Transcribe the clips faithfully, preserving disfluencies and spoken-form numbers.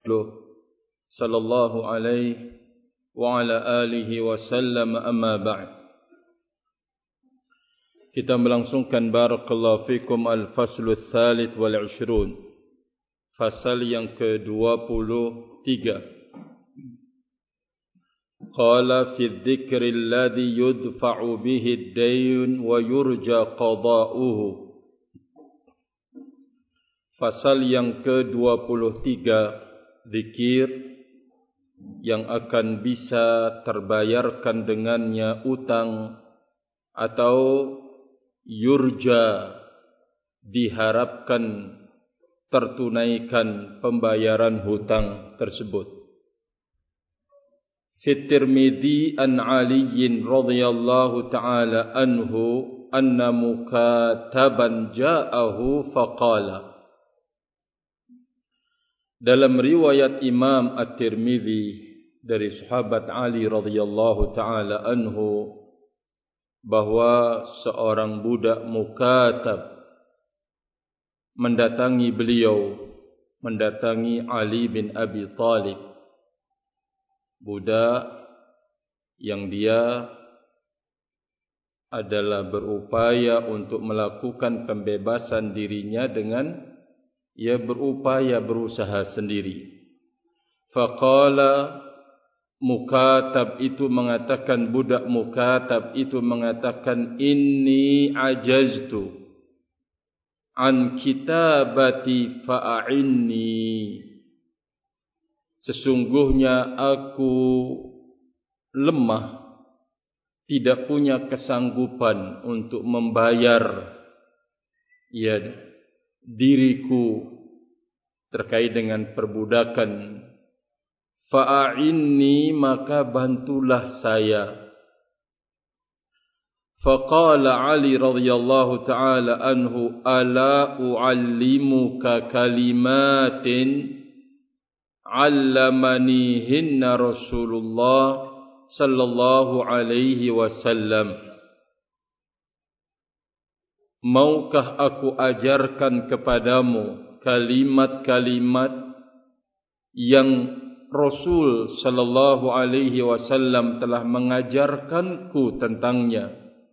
sallallahu alaihi wa ala alihi wa sallam, amma ba'd. Kita melangsungkan barakallahu fikum al-faslu ats-tsalits wal ishrun, fasal yang ke dua puluh tiga. Qala fi dzikri alladhi yudfa'u bihi ad-dayn wa yurja qada'uhu. Fasal yang ke dua puluh tiga, zikir yang akan bisa terbayarkan dengannya utang atau yurja diharapkan tertunaikan pembayaran hutang tersebut. Fi Tirmidzi an Ali radhiyallahu ta'ala anhu anna mukataban ja'ahu faqala. Dalam riwayat Imam At-Tirmidzi dari sahabat Ali radhiyallahu ta'ala anhu bahwa seorang budak mukatab mendatangi beliau, mendatangi Ali bin Abi Thalib, budak yang dia adalah berupaya untuk melakukan pembebasan dirinya dengan ia berupaya berusaha sendiri. Faqala, mukatab itu mengatakan, budak mukatab itu mengatakan, inni ajaztu an kitabati fa'inni. Sesungguhnya aku lemah, tidak punya kesanggupan untuk membayar ya diriku terkait dengan perbudakan. Fa'inni, maka bantulah saya. Faqala Ali radhiyallahu ta'ala anhu, ala u'allimuka kalimatin 'allamanihinna Rasulullah sallallahu alaihi wasallam. Maukah aku ajarkan kepadamu kalimat-kalimat yang Rasul sallallahu alaihi wasallam telah mengajarkanku tentangnya.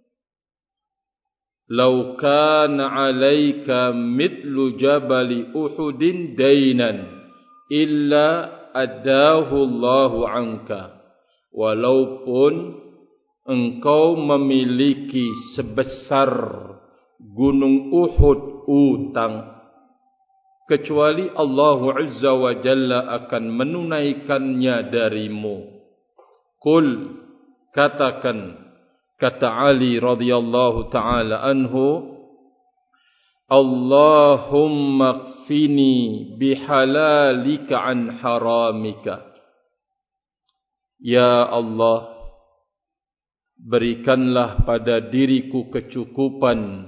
Lau kana 'alaika mithlu jabali Uhudin dainan illa addahu Allahu 'anka. Walaupun engkau memiliki sebesar gunung Uhud utang, kecuali Allah Azza wa Jalla akan menunaikannya darimu. Qul, katakan, kata Ali radhiyallahu ta'ala anhu, Allahumma kfini bihalalika an haramika. Ya Allah, berikanlah pada diriku kecukupan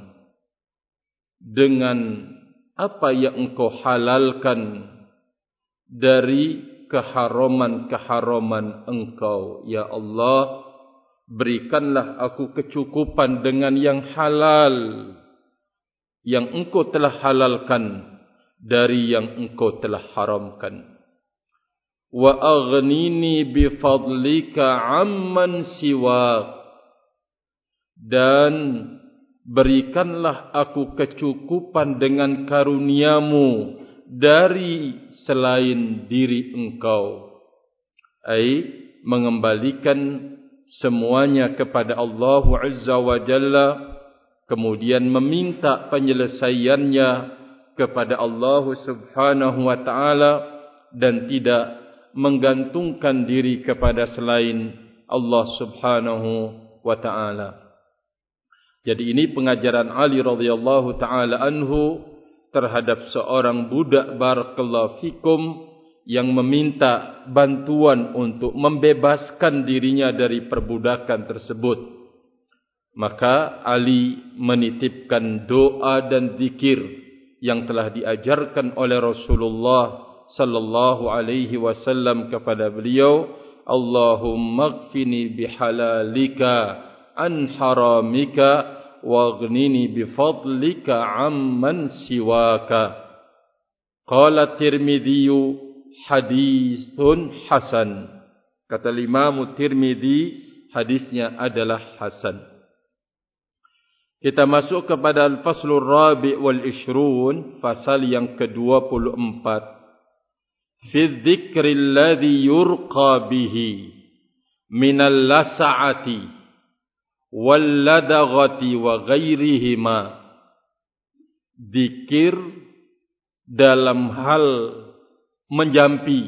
dengan apa yang engkau halalkan dari keharaman-keharaman engkau. Ya Allah, berikanlah aku kecukupan dengan yang halal yang engkau telah halalkan dari yang engkau telah haramkan. Wa aghnini bifadlika amman siwak, dan berikanlah aku kecukupan dengan karuniamu dari selain diri engkau. Ai, mengembalikan semuanya kepada Allah Azza wa Jalla, kemudian meminta penyelesaiannya kepada Allah Subhanahu wa ta'ala, dan tidak menggantungkan diri kepada selain Allah Subhanahu wa ta'ala. Jadi ini pengajaran Ali radhiyallahu ta'ala anhu terhadap seorang budak barakallahu fikum yang meminta bantuan untuk membebaskan dirinya dari perbudakan tersebut. Maka Ali menitipkan doa dan zikir yang telah diajarkan oleh Rasulullah sallallahu alaihi wasallam kepada beliau, Allahumma qfini bihalalika an haramika waghnini bifadlika amman siwaka. Qala Tirmidzi haditsun hasan. Kata Imam Tirmidzi, hadisnya adalah hasan. Kita masuk kepada al-faslur rabi' wal ishrun, fasal yang ke-dua puluh empat. Fi dzikri alladhi yurqa bihi minal las'ati wal ladaghati wa ghairihima. Zikir dalam hal menjampi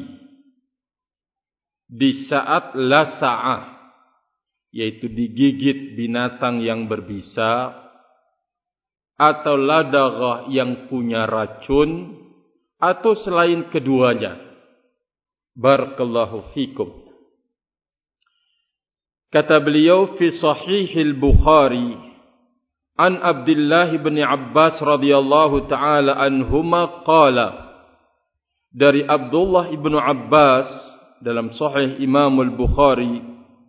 di saat lasa'ah, yaitu digigit binatang yang berbisa, atau ladaghah yang punya racun, atau selain keduanya. Barakallahu fikum. Kata beliau fi Sahihil Bukhari an Abdullah bin Abbas radhiyallahu taala anhuma qala, dari Abdullah bin Abbas dalam Sahih Imam Al-Bukhari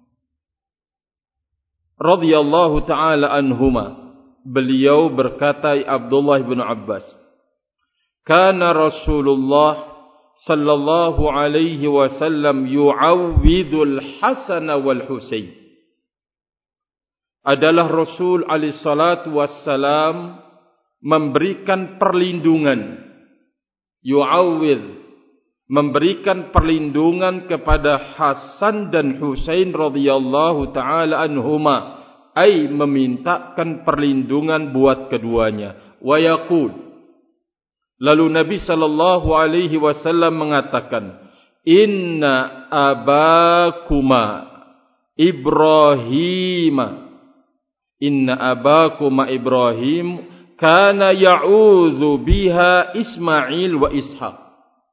radhiyallahu taala anhuma, beliau berkata, Abdullah bin Abbas, kana Rasulullah sallallahu alaihi wasallam yu'awwidul Hasan wal Husain. Adalah Rasul alaihi salatu wassalam memberikan perlindungan, yu'awwid, memberikan perlindungan kepada Hasan dan Husain radhiyallahu taala anhuma, ai memintakan perlindungan buat keduanya. Wa yaqul, lalu Nabi sallallahu alaihi wasallam mengatakan, inna abakuma Ibrahim, inna abakuma Ibrahim kana ya'udzu biha Ismail wa Ishaq.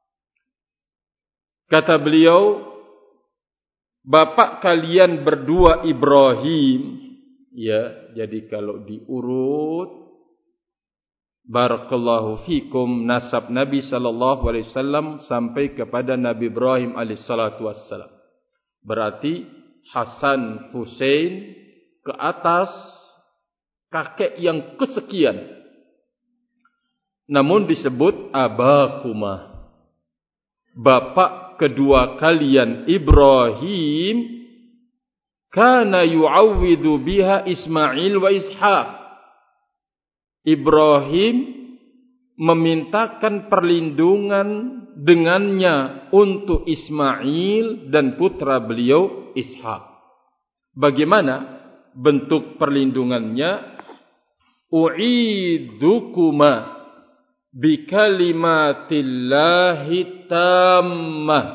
Kata beliau, bapak kalian berdua Ibrahim, ya, jadi kalau diurut, barakallahu fikum, nasab Nabi sallallahu alaihi wasallam sampai kepada Nabi Ibrahim alaihi salatu wassalam. Berarti Hasan Husain ke atas kakek yang kesekian. Namun disebut abakuma, bapak kedua kalian Ibrahim, kana yu'awwidu biha Ismail wa Ishaq. Ibrahim memintakan perlindungan dengannya untuk Ismail dan putra beliau Ishaq. Bagaimana bentuk perlindungannya? U'idukuma bi kalimatillahi tammah.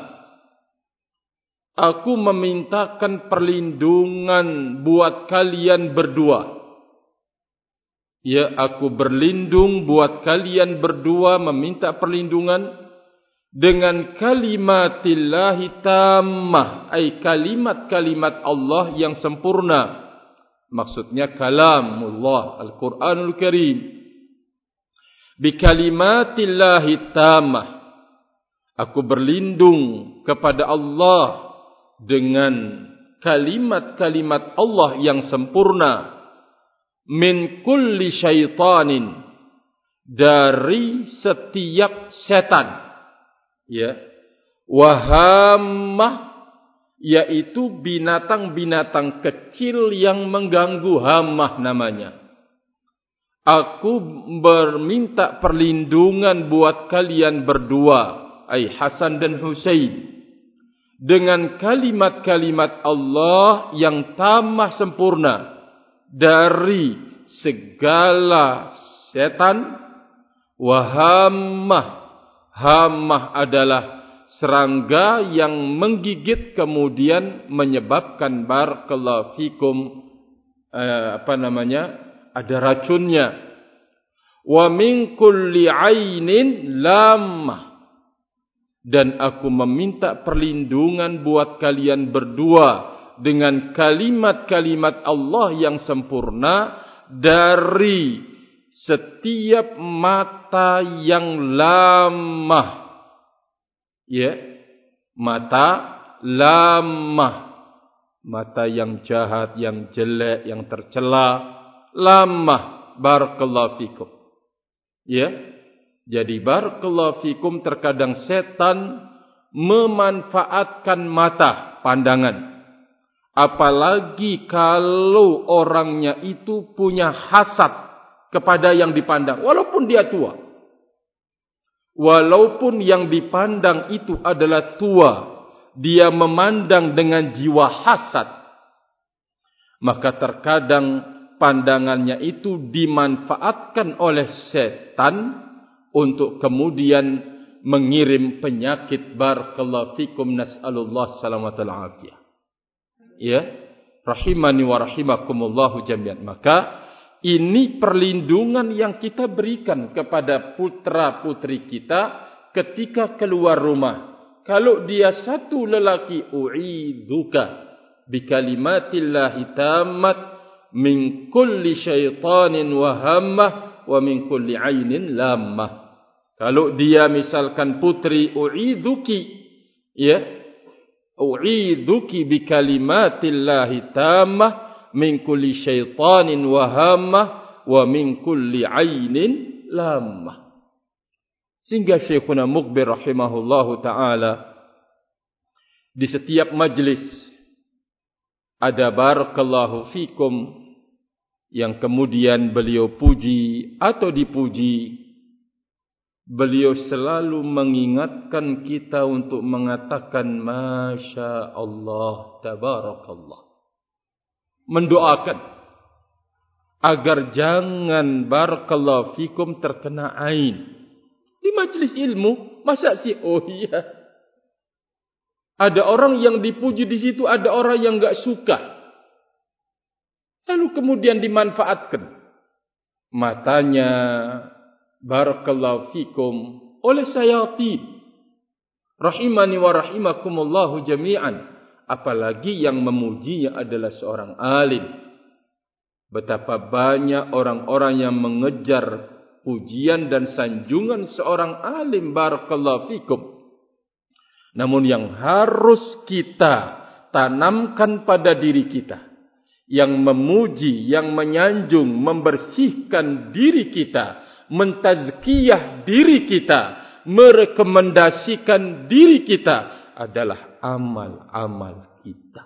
Aku memintakan perlindungan buat kalian berdua. Ya, aku berlindung buat kalian berdua, meminta perlindungan dengan kalimatillahi tammah, ay kalimat-kalimat Allah yang sempurna. Maksudnya kalamullah, Al-Quranul Karim. Bikalimatillahi tamah, aku berlindung kepada Allah dengan kalimat-kalimat Allah yang sempurna. Min kulli syaitanin, dari setiap setan, ya. Wahamah, yaitu binatang-binatang kecil yang mengganggu, hamah namanya. Aku berminta perlindungan buat kalian berdua, ay Hasan dan Husain, dengan kalimat-kalimat Allah yang tamah sempurna dari segala setan. Wahamah, hamah adalah serangga yang menggigit kemudian menyebabkan barakallahu fikum eh, apa namanya? ada racunnya. Wa min kulli ainin lamah, dan aku meminta perlindungan buat kalian berdua dengan kalimat-kalimat Allah yang sempurna dari setiap mata yang lamah. Ya, mata lamah, mata yang jahat, yang jelek, yang tercela. Lamah, barakallahu fikum. Ya, jadi barakallahu fikum, terkadang setan memanfaatkan mata, pandangan. Apalagi kalau orangnya itu punya hasad kepada yang dipandang, walaupun dia tua. Walaupun yang dipandang itu adalah tua, dia memandang dengan jiwa hasad, maka terkadang pandangannya itu dimanfaatkan oleh setan untuk kemudian mengirim penyakit. Barakallahu fikum, nas'alullah salamatal afiyah. Ya, rahimani wa rahimakumullahu jami'an. Maka ini perlindungan yang kita berikan kepada putra-putri kita ketika keluar rumah. Kalau dia satu lelaki, u'idzuka bikalimatillahi tammat min kulli syaitanin wa hammah wa min kulli ainin lammah. Kalau dia misalkan putri, u'idzuki, ya, u'idzuki bikalimatillahi tammah min kulli syaitanin wa hammah wa min kulli ainin lammah. Sehingga Syekhuna Muqbil rahimahullahu ta'ala di setiap majlis ada barakallahu fikum yang kemudian beliau puji atau dipuji, beliau selalu mengingatkan kita untuk mengatakan Masya Allah, Tabarakallah. Mendoakan agar jangan barakallahu fikum terkena ain. Di majlis ilmu, masa sih? Oh iya. Ada orang yang dipuji di situ, ada orang yang enggak suka. Lalu kemudian dimanfaatkan matanya barakallahu fikum oleh syayatin. Rahimani wa rahimakumullahu jami'an. Apalagi yang memujinya adalah seorang alim. Betapa banyak orang-orang yang mengejar pujian dan sanjungan seorang alim, barakallahu fikum. Namun yang harus kita tanamkan pada diri kita, yang memuji, yang menyanjung, membersihkan diri kita, mentazkiyah diri kita, merekomendasikan diri kita adalah amal-amal kita.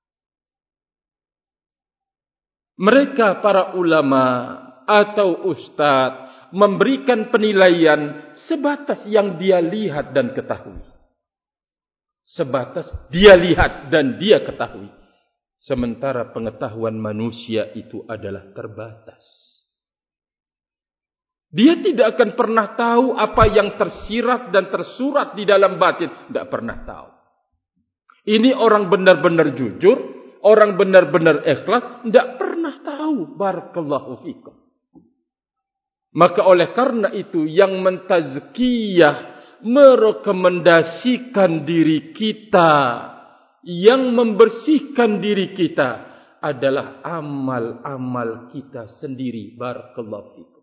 Mereka para ulama atau ustaz memberikan penilaian sebatas yang dia lihat dan ketahui. Sebatas dia lihat dan dia ketahui. Sementara pengetahuan manusia itu adalah terbatas. Dia tidak akan pernah tahu apa yang tersirat dan tersurat di dalam batin. Tidak pernah tahu. Ini orang benar-benar jujur, orang benar-benar ikhlas, tidak pernah tahu. Barakallahu fikum. Maka oleh karena itu yang mentazkiyah, merekomendasikan diri kita, yang membersihkan diri kita adalah amal-amal kita sendiri. Barakallahu fikum.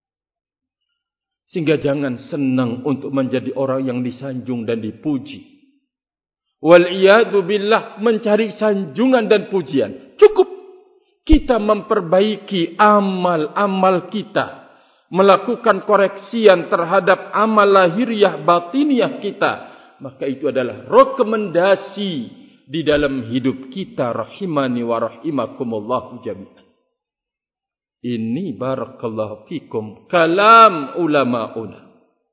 Sehingga jangan senang untuk menjadi orang yang disanjung dan dipuji. Wal'iyadu billah, mencari sanjungan dan pujian. Cukup kita memperbaiki amal-amal kita, melakukan koreksian terhadap amal lahiriah batiniah kita, maka itu adalah rekomendasi di dalam hidup kita. Rahimani wa rahimakumullahu jami'an. Ini barakallahu fikum kalam ulama'una.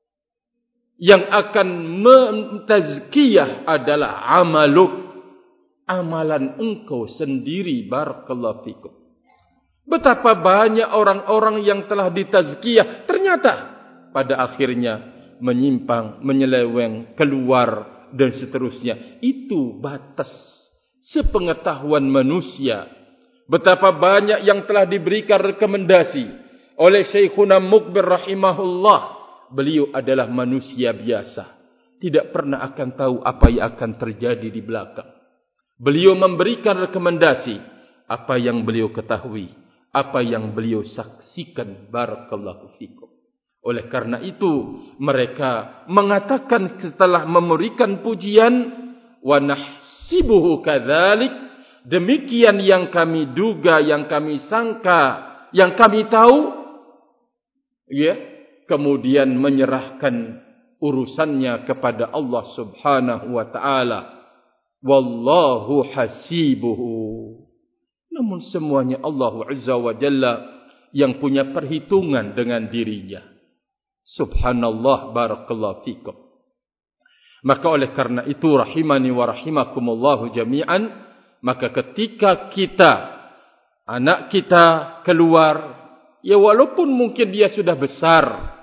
Yang akan mentazkiyah adalah amaluk, amalan engkau sendiri. Barakallahu fikum. Betapa banyak orang-orang yang telah ditazkiyah, ternyata pada akhirnya menyimpang, menyeleweng, keluar dan seterusnya. Itu batas sepengetahuan manusia. Betapa banyak yang telah diberikan rekomendasi oleh Syekhuna Muqbil rahimahullah. Beliau adalah manusia biasa, tidak pernah akan tahu apa yang akan terjadi di belakang. Beliau memberikan rekomendasi apa yang beliau ketahui, apa yang beliau saksikan. Barakallahu fikum. Oleh karena itu mereka mengatakan setelah memberikan pujian, wa nahsibuhu kadzalik, demikian yang kami duga, yang kami sangka, yang kami tahu, ya. Kemudian menyerahkan urusannya kepada Allah Subhanahu wa taala. Wallahu hasibuhu. Namun semuanya Allah Azza wa Jalla yang punya perhitungan dengan dirinya. Subhanallah, barakallahu fikum. Maka oleh karena itu rahimani wa rahimakumullahu jami'an, maka ketika kita, anak kita keluar, ya walaupun mungkin dia sudah besar,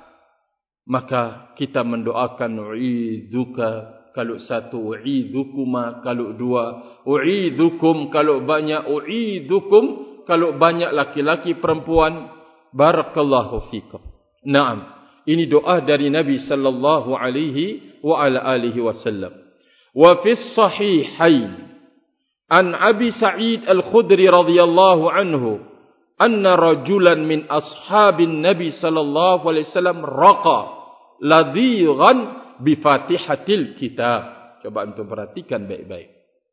maka kita mendoakan u'idzuka, kalau satu, u'idzukuma, kalau dua, u'idzukum, kalau banyak, u'idzukum, kalau banyak laki-laki perempuan. Barakallahu fikum. Naam, ini doa dari Nabi sallallahu alaihi wa ala alihi wasallam. Wa fi sahihain an Abi Sa'id Al-Khudri radhiyallahu anhu anna rajulan min ashabin Nabi sallallahu alaihi wasallam raqa ladhighan bi Fatihatil Kitab. Coba antum perhatikan baik-baik.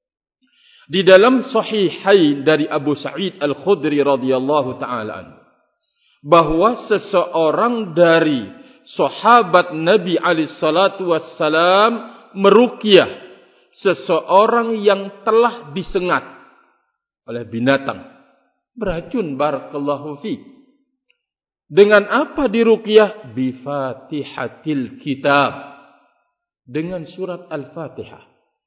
Di dalam Sahihain dari Abu Sa'id Al-Khudri radhiyallahu taala anhu, bahwa seseorang dari sahabat Nabi alaihi salatu wassalam meruqyah seseorang yang telah disengat oleh binatang beracun. Barakallahu fiik. Dengan apa diruqyah? Bi Fatihatil Kitab, dengan surat Al-Fatihah.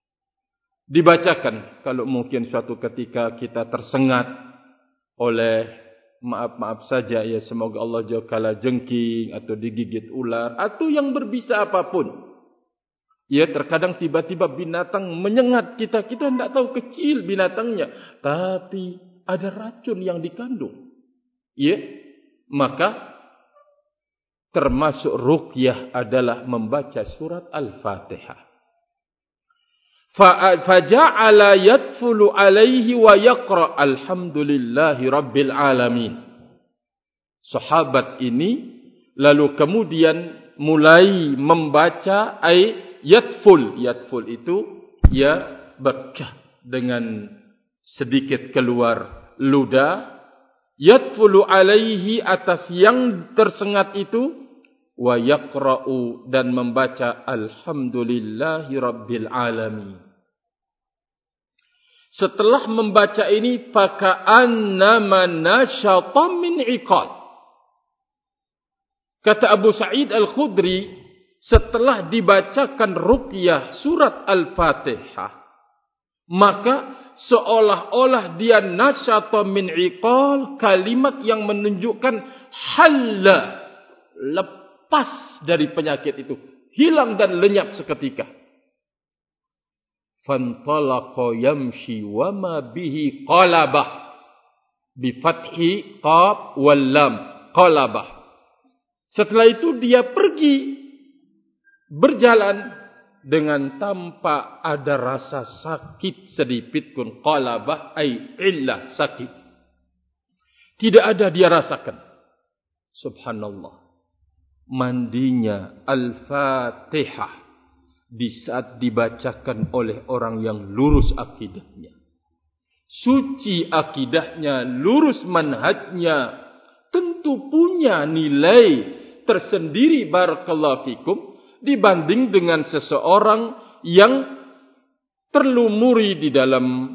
Dibacakan kalau mungkin suatu ketika kita tersengat oleh, maaf-maaf saja ya, semoga Allah jauh kala jengking atau digigit ular atau yang berbisa apapun. Ya, terkadang tiba-tiba binatang menyengat kita, kita tidak tahu kecil binatangnya, tapi ada racun yang dikandung. Ya, maka termasuk ruqyah adalah membaca surat Al-Fatihah. Faja'ala yadfulu alaihi wa yaqra alhamdulillahi rabbil alamin. Sahabat ini lalu kemudian mulai membaca, ay yadful. Yadful itu ya berkah dengan sedikit keluar ludah. Yadfulu alaihi, atas yang tersengat itu, wa yaqra'u, dan membaca alhamdulillahi rabbil alamin. Setelah membaca ini, faka'annama nasyata min iqal. Kata Abu Sa'id Al-Khudri, setelah dibacakan ruqyah surat Al-Fatihah, maka seolah-olah dia nasyata min iqal, kalimat yang menunjukkan halla, lepas dari penyakit itu, hilang dan lenyap seketika. Fantalaqa yamshi wa ma bihi qalabah, bi fathi qaf wal lam, qalabah. Setelah itu dia pergi berjalan dengan tanpa ada rasa sakit sedikit pun. Qalabah ay illah, sakit. Tidak ada dia rasakan. Subhanallah. Mandinya Al-Fatihah di saat dibacakan oleh orang yang lurus akidahnya, suci akidahnya, lurus manhajnya, tentu punya nilai tersendiri, barakallahu fikum, dibanding dengan seseorang yang terlumuri di dalam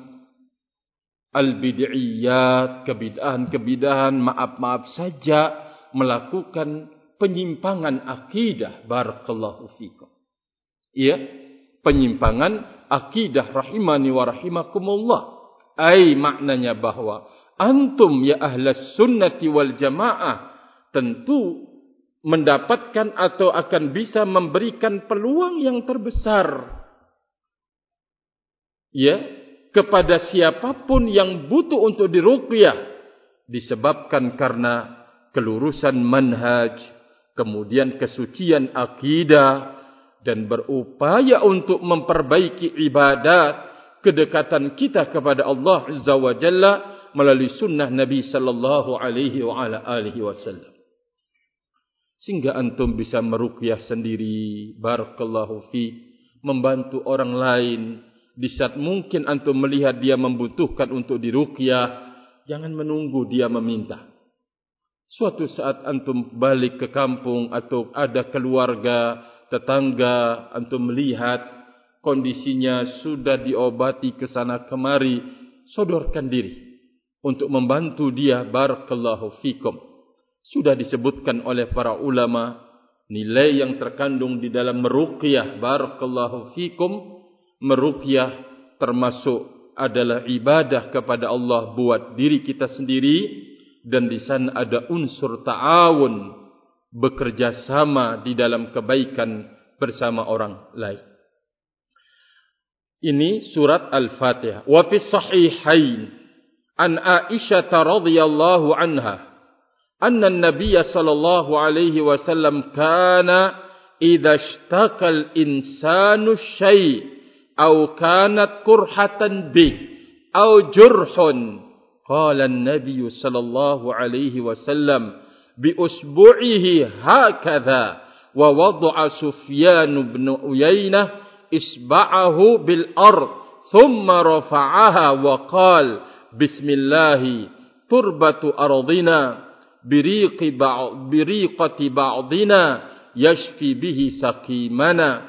al-bid'iyat, kebidahan-kebidahan, maaf-maaf saja, melakukan penyimpangan akidah, barakallahu fikum. Ya, penyimpangan akidah, rahimani wa rahimakumullah. Ai maknanya bahwa antum ya ahlas sunnati wal jamaah tentu mendapatkan atau akan bisa memberikan peluang yang terbesar, ya, kepada siapapun yang butuh untuk diruqyah, disebabkan karena kelurusan manhaj, kemudian kesucian akidah, dan berupaya untuk memperbaiki ibadat, kedekatan kita kepada Allah Azza wa Jalla melalui sunnah Nabi sallallahu alaihi wa ala alihi wasallam. Sehingga antum bisa meruqyah sendiri, barakallahu fi, membantu orang lain. Di saat mungkin antum melihat dia membutuhkan untuk diruqyah, jangan menunggu dia meminta. Suatu saat antum balik ke kampung atau ada keluarga tetangga antum melihat kondisinya sudah diobati ke sana kemari, sodorkan diri untuk membantu dia. Barakallahu fikum. Sudah disebutkan oleh para ulama nilai yang terkandung di dalam meruqyah. Barakallahu fikum. Meruqyah termasuk adalah ibadah kepada Allah buat diri kita sendiri, dan di sana ada unsur ta'awun, bekerja sama di dalam kebaikan bersama orang lain. Ini surat Al-Fatihah. Wa fi sahihain an Aisyah radhiyallahu anha anna an-nabiy sallallahu alaihi wasallam kana idza ishtaka al-insanu syai' aw kanat kurhatan bih aw jurhun qala an-nabiy sallallahu alaihi wasallam bi usbu'ihi hakadha wa wada'a Sufyan bin Uyainah isba'ahu bil ard thumma rafa'aha wa qala bismillah turbatu ardina biriqi ba'd biriqati ba'dina yashfi bihi saqimana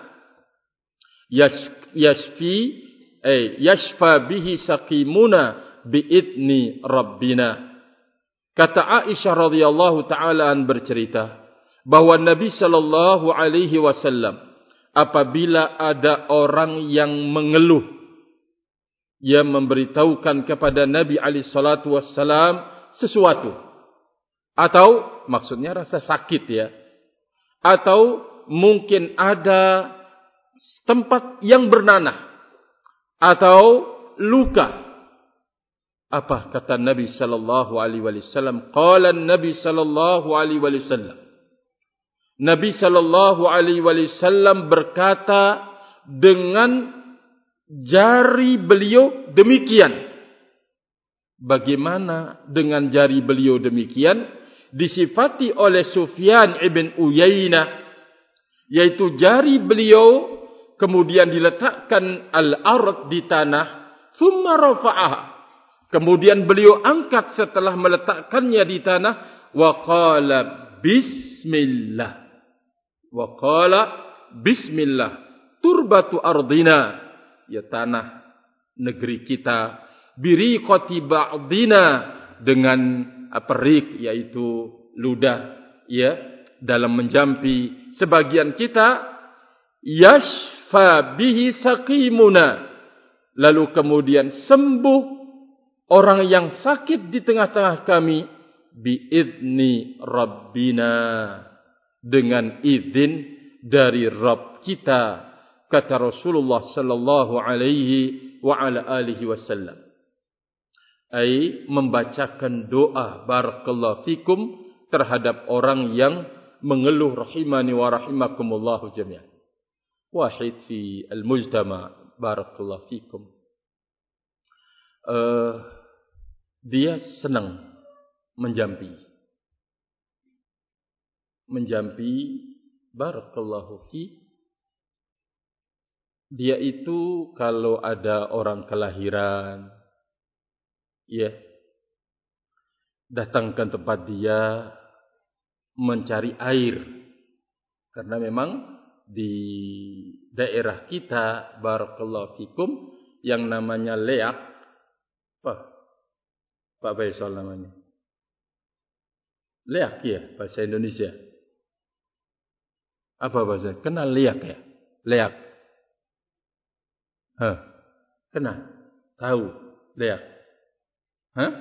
yashfi ay yashfa bihi saqimuna biidni rabbina. Kata Aisyah radhiyallahu taala an bercerita bahwa Nabi sallallahu alaihi wasallam apabila ada orang yang mengeluh, ia memberitahukan kepada Nabi alaihi salatu wassalam sesuatu, atau maksudnya rasa sakit ya, atau mungkin ada tempat yang bernanah atau luka. Apa kata Nabi sallallahu alaihi wasallam? Qala Nabi sallallahu alaihi wasallam, Nabi sallallahu alaihi wasallam berkata dengan jari beliau demikian. Bagaimana dengan jari beliau demikian? Disifati oleh Sufyan ibn Uyainah, yaitu jari beliau kemudian diletakkan al-ard di tanah, thumma rafa'aha, kemudian beliau angkat setelah meletakkannya di tanah, wa qala bismillah, wa qala bismillah turbatu ardina, ya tanah negeri kita, biriqati ba'dina, dengan perik yaitu ludah ya dalam menjampi sebagian kita, yashfa bihi saqimuna, lalu kemudian sembuh orang yang sakit di tengah-tengah kami, biidni rabbina, dengan izin dari Rabb kita, kata Rasulullah sallallahu alaihi wa ala alihi wasallam. Ai membacakan doa barakallahu fikum terhadap orang yang mengeluh, rahimani wa rahimakumullahu jami'an. Wahid fi al-mujtama barakallahu fikum. Uh, dia senang menjampi. Menjampi barakallahu fi. Dia itu kalau ada orang kelahiran, ya, datang ke tempat dia mencari air. Karena memang di daerah kita barakallahu fikum yang namanya leak, apa Pak Faisal namanya? Leak ya bahasa Indonesia. Apa bahasa? Kenal leak ya? Leak. Hah? Kenal? Tahu leak? Hah?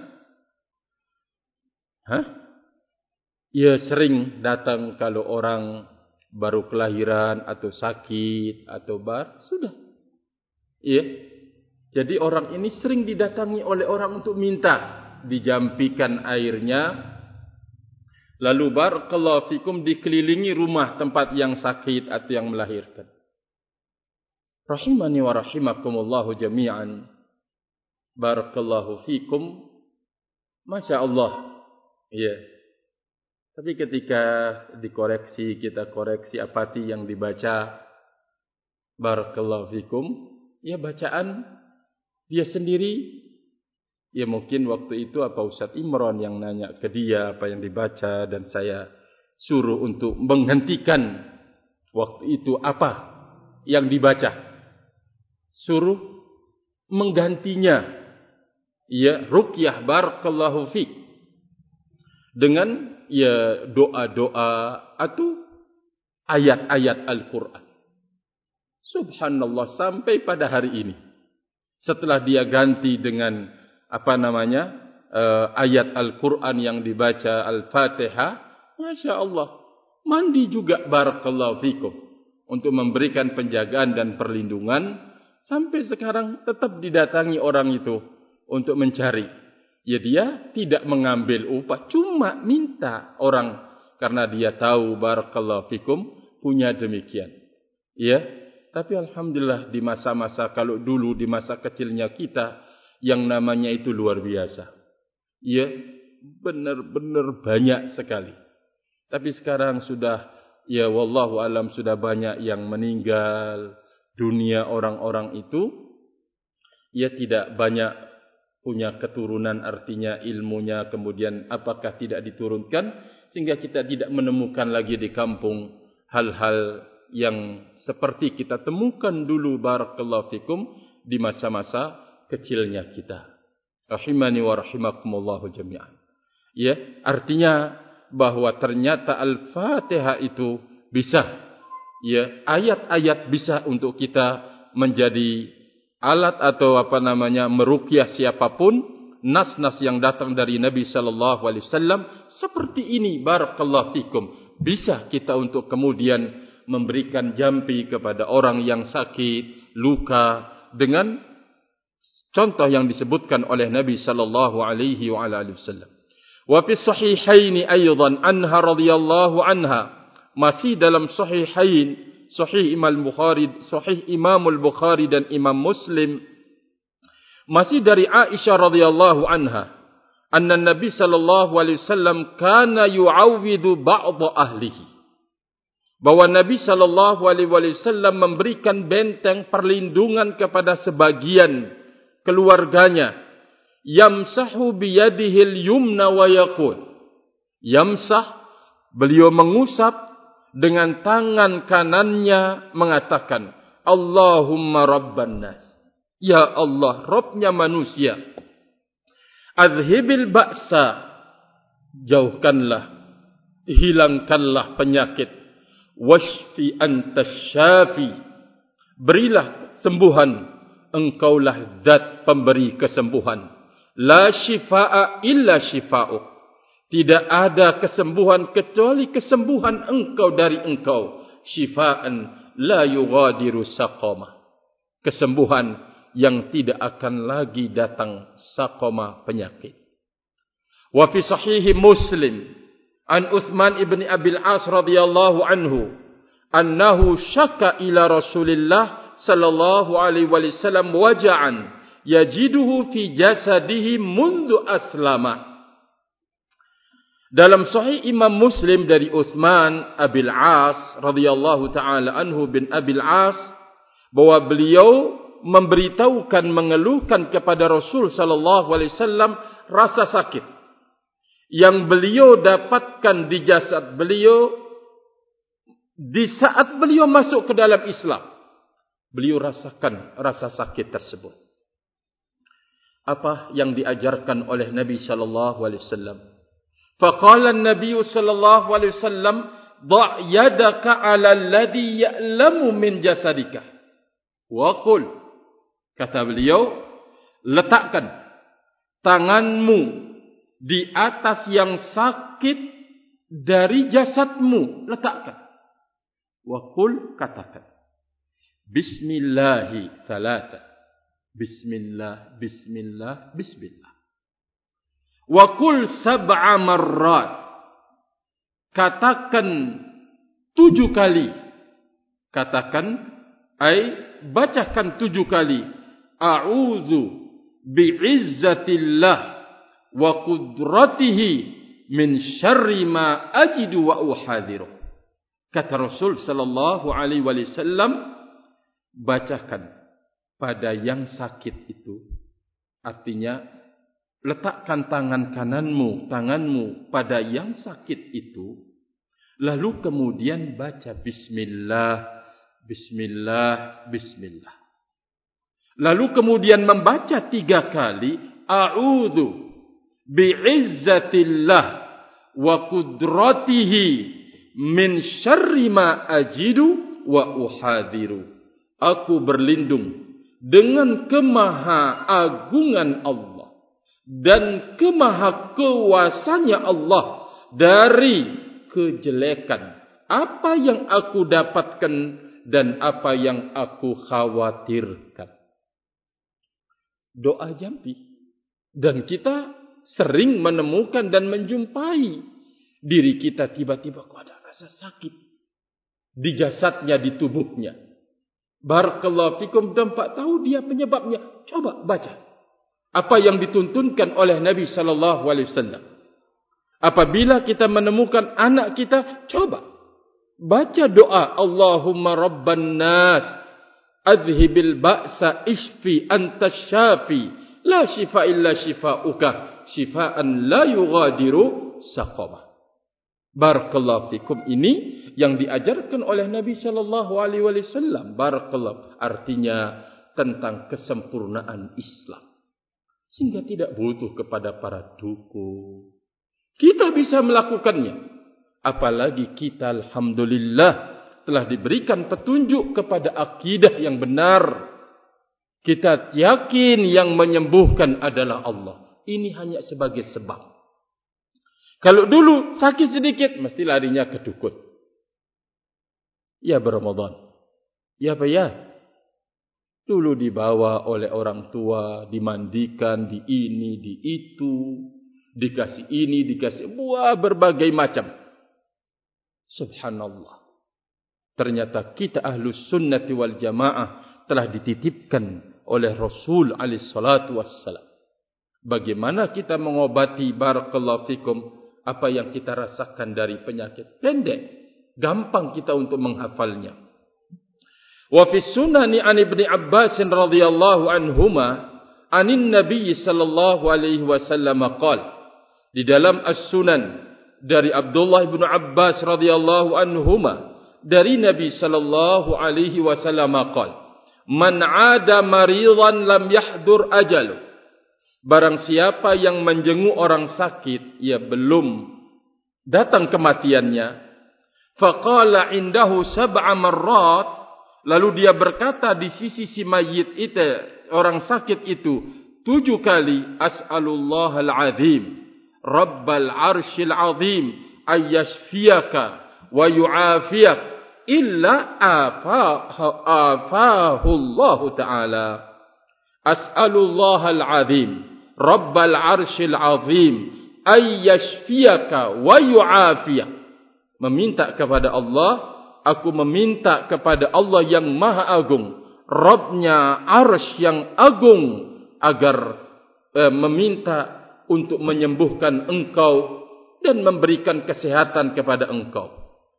Hah? Ya sering datang kalau orang baru kelahiran atau sakit atau bar, sudah. Iya. Jadi orang ini sering didatangi oleh orang untuk minta dijampikan airnya. Lalu barakallahu fikum dikelilingi rumah tempat yang sakit atau yang melahirkan. Rahimani wa rahimakumullahu jami'an. Barakallahu fikum. Masya Allah. Iya. Tapi ketika dikoreksi, kita koreksi apati yang dibaca, barakallahu fikum, ya bacaan dia sendiri. Ya mungkin waktu itu apa Ustaz Imran yang nanya ke dia apa yang dibaca, dan saya suruh untuk menghentikan Waktu itu apa yang dibaca? Suruh menggantinya. Ya, ruqyah barakallahu fiik. Dengan ya doa-doa atau ayat-ayat Al-Quran. Subhanallah, sampai pada hari ini. Setelah dia ganti dengan apa namanya uh, ayat Al-Quran yang dibaca Al-Fatihah, Masya Allah, mandi juga barakallahu fikum untuk memberikan penjagaan dan perlindungan. Sampai sekarang tetap didatangi orang itu untuk mencari. Ya, dia tidak mengambil upah, cuma minta orang karena dia tahu barakallahu fikum punya demikian. Ya, tapi alhamdulillah di masa-masa, kalau dulu di masa kecilnya kita yang namanya itu luar biasa. Ya, benar-benar banyak sekali. Tapi sekarang sudah, ya wallahu alam, sudah banyak yang meninggal dunia orang-orang itu. Ya, tidak banyak punya keturunan, artinya ilmunya kemudian apakah tidak diturunkan, sehingga kita tidak menemukan lagi di kampung hal-hal yang seperti kita temukan dulu barakallahu fikum di masa-masa kecilnya kita. Rahimani wa rahimakumullahu jami'an. Ya, artinya bahwa ternyata Al-Fatihah itu bisa, ya, ayat-ayat bisa untuk kita menjadi alat atau apa namanya meruqyah siapapun. Nas-nas yang datang dari Nabi sallallahu alaihi wasallam seperti ini barakallahu fikum, bisa kita untuk kemudian memberikan jampi kepada orang yang sakit, luka, dengan contoh yang disebutkan oleh Nabi sallallahu alaihi wasallam. Wa fi sahihain aidan anha radhiyallahu anha, masih dalam sahihain, Sahih Imam Bukhari, Sahih Imam Al-Bukhari dan Imam Muslim, masih dari Aisyah radhiyallahu anha, anna Nabi sallallahu alaihi wasallam kana yu'awwidu ba'd ahlihi, bahwa Nabi sallallahu alaihi wasallam memberikan benteng perlindungan kepada sebagian keluarganya. Yamsahu biyadihi al-yumna wa yaqul, yamsah, beliau mengusap dengan tangan kanannya mengatakan, Allahumma rabban nas, ya Allah, Rabbnya manusia. Azhibil ba'sa, jauhkanlah, hilangkanlah penyakit. Washfi antas syafi, berilah sembuhan, engkaulah zat pemberi kesembuhan. La shifaa illa shifa'uk, tidak ada kesembuhan kecuali kesembuhan engkau dari engkau. Shifaan la yughadiru saqama, kesembuhan yang tidak akan lagi datang saqama, penyakit. Wa fi sahih Muslim an Uthman ibn Abil As radhiyallahu anhu annahu syaka ila Rasulillah sallallahu alaihi wasallam waja'an yajiduhu fi jasadihi mundu aslama. Dalam Sahih Imam Muslim dari Uthman Abil As radhiyallahu taala anhu bin Abil As, bahwa beliau memberitahukan, mengeluhkan kepada Rasul sallallahu alaihi wasallam rasa sakit yang beliau dapatkan di jasad beliau di saat beliau masuk ke dalam Islam. Beliau rasakan rasa sakit tersebut. Apa yang diajarkan oleh Nabi sallallahu alaihi wasallam? Faqala an-nabiy sallallahu alaihi wasallam, "Dha' yadaka 'ala alladhi ya'lamu min jasadika." Wa qul, kata beliau, letakkan tanganmu di atas yang sakit dari jasadmu, letakkan. Wa qul, katakan, Bismillahi thalatha, Bismillah, Bismillah, Bismillah. Wa qul sab'a marrat, katakan tujuh kali. Katakan, ay bacakan tujuh kali. A'udzu bi'izzatillah wa qudratihi min syarri ma ajidu wa uhadhiru. Kata Rasul sallallahu alaihi wasallam, bacakan pada yang sakit itu. Artinya, letakkan tangan kananmu, tanganmu pada yang sakit itu. Lalu kemudian baca bismillah, bismillah, bismillah. Lalu kemudian membaca tiga kali a'udzu bi'izzatillah wa qudratihi min syarri ma ajidu wa uhadiru. Aku berlindung dengan kemahaagungan Allah dan kemahakuasanya Allah dari kejelekan apa yang aku dapatkan dan apa yang aku khawatirkan. Doa jampi. Dan kita sering menemukan dan menjumpai diri kita tiba-tiba kok ada rasa sakit di jasadnya, di tubuhnya. Barakallahu fikum, tanpa tahu dia penyebabnya. Coba baca apa yang dituntunkan oleh Nabi sallallahu alaihi wasallam. Apabila kita menemukan anak kita, coba baca doa Allahumma rabban nas adhibil ba'sa ishfi anta syafi la shifa illa shifauka shifaan la yughadiru saqama. Barakallahu fikum, ini yang diajarkan oleh Nabi sallallahu alaihi wasallam. Barakallahu, artinya tentang kesempurnaan Islam. Sehingga tidak butuh kepada para dukun. Kita bisa melakukannya. Apalagi kita alhamdulillah telah diberikan petunjuk kepada akidah yang benar. Kita yakin yang menyembuhkan adalah Allah. Ini hanya sebagai sebab. Kalau dulu sakit sedikit, mesti larinya ke dukun. Ya berRamadan. Ya Pak ya. Dulu dibawa oleh orang tua, dimandikan, di ini, di itu, dikasih ini, dikasih buah berbagai macam. Subhanallah. Ternyata kita ahlus sunnati wal jamaah telah dititipkan oleh Rasul alaihi salatu wassalam. Bagaimana kita mengobati barakallahu fikum apa yang kita rasakan dari penyakit? Pendek, gampang kita untuk menghafalnya. Wa fi sunani an Ibnu Abbas radhiyallahu anhuma anin Nabi sallallahu alaihi wasallam qala, di dalam As-Sunan dari Abdullah bin Abbas radhiyallahu anhuma dari Nabi sallallahu alaihi wasallam qala, man 'ada maridan lam yahdur ajalu. Barang siapa yang menjenguk orang sakit, ia belum datang kematiannya. Faqala indahu sab'a marrat, lalu dia berkata di sisi si mayit itu, orang sakit itu, tujuh kali, as'alullahal azim rabbal arshil azim ayyashfiyaka wa yu'afiyak illa afahu Allah ta'ala. As'alullahal azim rabbal arshil azim ayyashfiyaka wa yu'afiyak. Meminta kepada Allah, aku meminta kepada Allah yang maha agung, Rabbnya arsy yang agung, agar eh, meminta untuk menyembuhkan engkau dan memberikan kesehatan kepada engkau.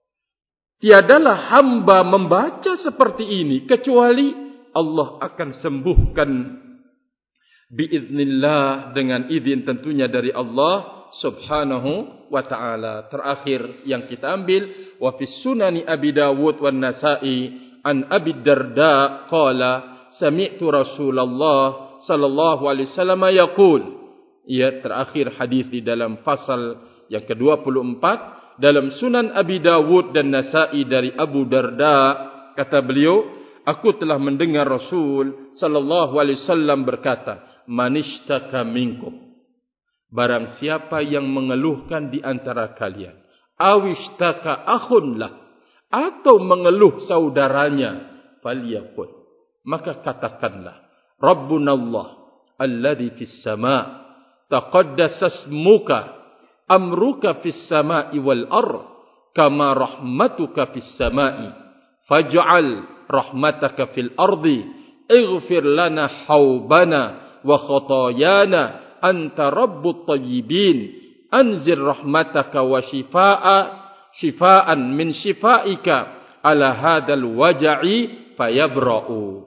Tiadalah hamba membaca seperti ini kecuali Allah akan sembuhkan biiznillah, dengan izin tentunya dari Allah subhanahu wa ta'ala. Terakhir yang kita ambil, wa fis sunani Abi Dawud wan Nasa'i an Abi Darda qala sami'tu Rasulullah sallallahu alaihi wasallam yaqul. Ia terakhir hadis di dalam fasal yang ke dua puluh empat dalam Sunan Abi Dawud dan Nasa'i dari Abu Darda, kata beliau, aku telah mendengar Rasul sallallahu alaihi wasallam berkata, manishtaka minkum, barang siapa yang mengeluhkan di antara kalian, awishtaka akhun lah, atau mengeluh saudaranya, falyaqul, maka katakanlah, Rabbunallah alladzi fis sama' taqaddasa ismuka amruka fis sama'i wal ard kama rahmatuka fis sama'i faj'al rahmataka fil ardi ighfir lana haubana wa khatayana anta rabbut tayyibin anzir rahmataka wa shifaa'a shifaan min shifaika ala hadzal waj'i fayabra'u.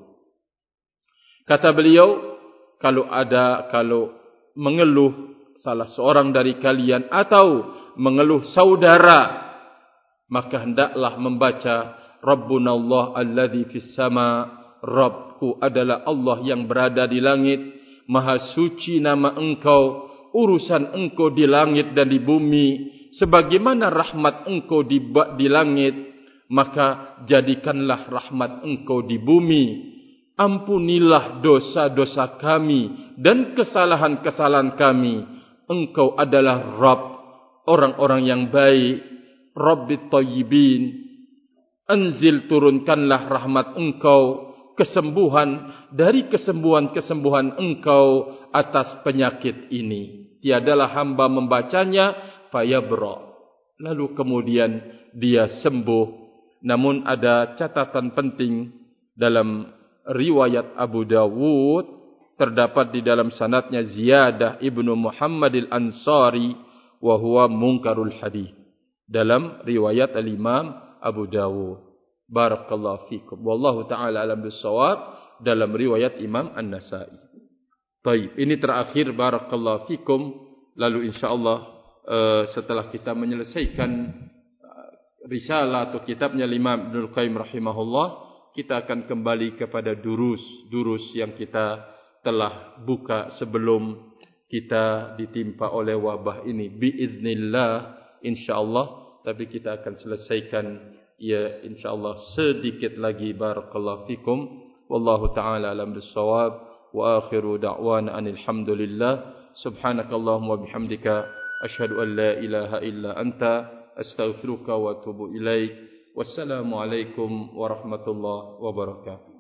Kata beliau, kalau ada kalau mengeluh salah seorang dari kalian atau mengeluh saudara, maka hendaklah membaca Rabbuna Allah alladzi fis sama, Rabbku adalah Allah yang berada di langit, maha suci nama Engkau, urusan Engkau di langit dan di bumi, sebagaimana rahmat Engkau di, di langit, maka jadikanlah rahmat Engkau di bumi. Ampunilah dosa-dosa kami dan kesalahan-kesalahan kami. Engkau adalah Rabb orang-orang yang baik, Rabbit Thayyibin. Anzil, turunkanlah rahmat Engkau, kesembuhan dari kesembuhan-kesembuhan Engkau atas penyakit ini. Tiadalah hamba membacanya fayabra, lalu kemudian dia sembuh. Namun ada catatan penting dalam riwayat Abu Dawud, terdapat di dalam sanadnya Ziyadah ibnu Muhammad al-Ansari wa huwa munkarul hadis, dalam riwayat al-Imam Abu Dawud. Barakallahu fikum. Wallahu ta'ala alam bis-shawab, dalam riwayat Imam An-Nasa'i. Baik, ini terakhir barakallahu fikum. Lalu insyaallah uh, setelah kita menyelesaikan uh, risalah atau kitabnya Imam Ibnu Qayyim rahimahullah, kita akan kembali kepada durus-durus yang kita telah buka sebelum kita ditimpa oleh wabah ini. Biiznillah insyaallah. Tapi kita akan selesaikan ya insyaallah sedikit lagi. Barakallahu fikum. Wallahu ta'ala alam bis-shawab. Wa akhiru da'wana anil hamdulillah. Subhanakallahumma bihamdika asyhadu an la ilaha illa anta astaghfiruka wa atubu ilaik. Wassalamu alaikum warahmatullahi wabarakatuh.